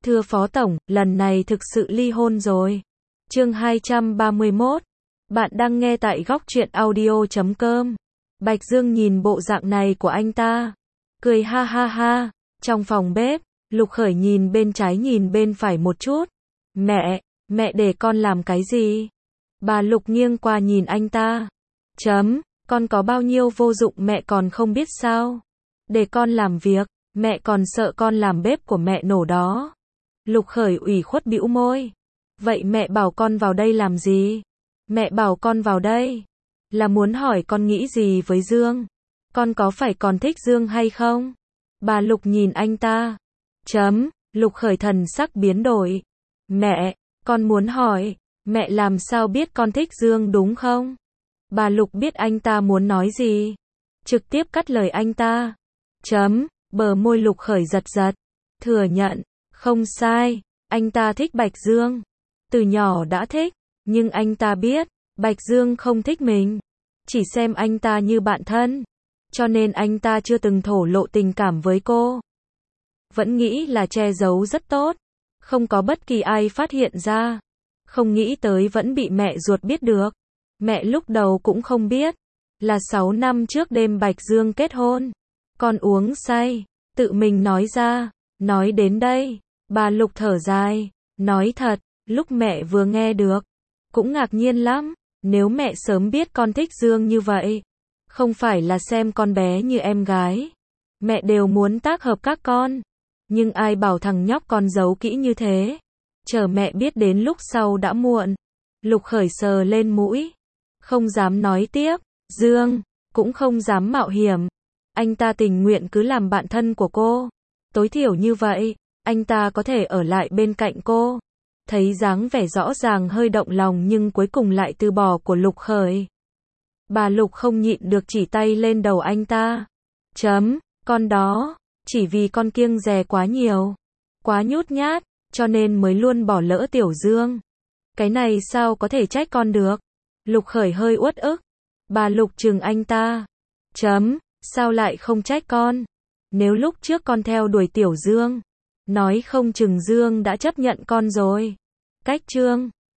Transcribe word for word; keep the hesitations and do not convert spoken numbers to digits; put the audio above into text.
Thưa Phó Tổng, lần này thực sự ly hôn rồi. Chương hai trăm ba mươi mốt. Bạn đang nghe tại góc truyện audio chấm com. Bạch Dương nhìn bộ dạng này của anh ta, cười ha ha ha. Trong phòng bếp, Lục Khởi nhìn bên trái nhìn bên phải một chút. Mẹ, mẹ để con làm cái gì? Bà Lục nghiêng qua nhìn anh ta. Chấm, con có bao nhiêu vô dụng mẹ còn không biết sao? Để con làm việc, mẹ còn sợ con làm bếp của mẹ nổ đó. Lục Khởi ủy khuất bĩu môi. Vậy mẹ bảo con vào đây làm gì? Mẹ bảo con vào đây là muốn hỏi con nghĩ gì với Dương. Con có phải còn thích Dương hay không? Bà Lục nhìn anh ta. Chấm, Lục Khởi thần sắc biến đổi. Mẹ, con muốn hỏi, mẹ làm sao biết con thích Dương đúng không? Bà Lục biết anh ta muốn nói gì, trực tiếp cắt lời anh ta. Chấm, bờ môi Lục Khởi giật giật. Thừa nhận, không sai, anh ta thích Bạch Dương. Từ nhỏ đã thích, nhưng anh ta biết, Bạch Dương không thích mình. Chỉ xem anh ta như bạn thân. Cho nên anh ta chưa từng thổ lộ tình cảm với cô. Vẫn nghĩ là che giấu rất tốt. Không có bất kỳ ai phát hiện ra. Không nghĩ tới vẫn bị mẹ ruột biết được. Mẹ lúc đầu cũng không biết. Là sáu năm trước đêm Bạch Dương kết hôn. Con uống say. Tự mình nói ra. Nói đến đây. Bà Lục thở dài. Nói thật, lúc mẹ vừa nghe được. Cũng ngạc nhiên lắm. Nếu mẹ sớm biết con thích Dương như vậy. Không phải là xem con bé như em gái. Mẹ đều muốn tác hợp các con. Nhưng ai bảo thằng nhóc con giấu kỹ như thế. Chờ mẹ biết đến lúc sau đã muộn. Lục Khởi sờ lên mũi. Không dám nói tiếp. Dương, cũng không dám mạo hiểm. Anh ta tình nguyện cứ làm bạn thân của cô. Tối thiểu như vậy, anh ta có thể ở lại bên cạnh cô. Thấy dáng vẻ rõ ràng hơi động lòng nhưng cuối cùng lại từ bỏ của Lục Khởi. Bà Lục không nhịn được chỉ tay lên đầu anh ta. Chấm, con đó, chỉ vì con kiêng dè quá nhiều, quá nhút nhát, cho nên mới luôn bỏ lỡ Tiểu Dương. Cái này sao có thể trách con được? Lục Khởi hơi uất ức. Bà Lục trừng anh ta. Chấm, sao lại không trách con? Nếu lúc trước con theo đuổi Tiểu Dương, nói không chừng Dương đã chấp nhận con rồi. Cách chương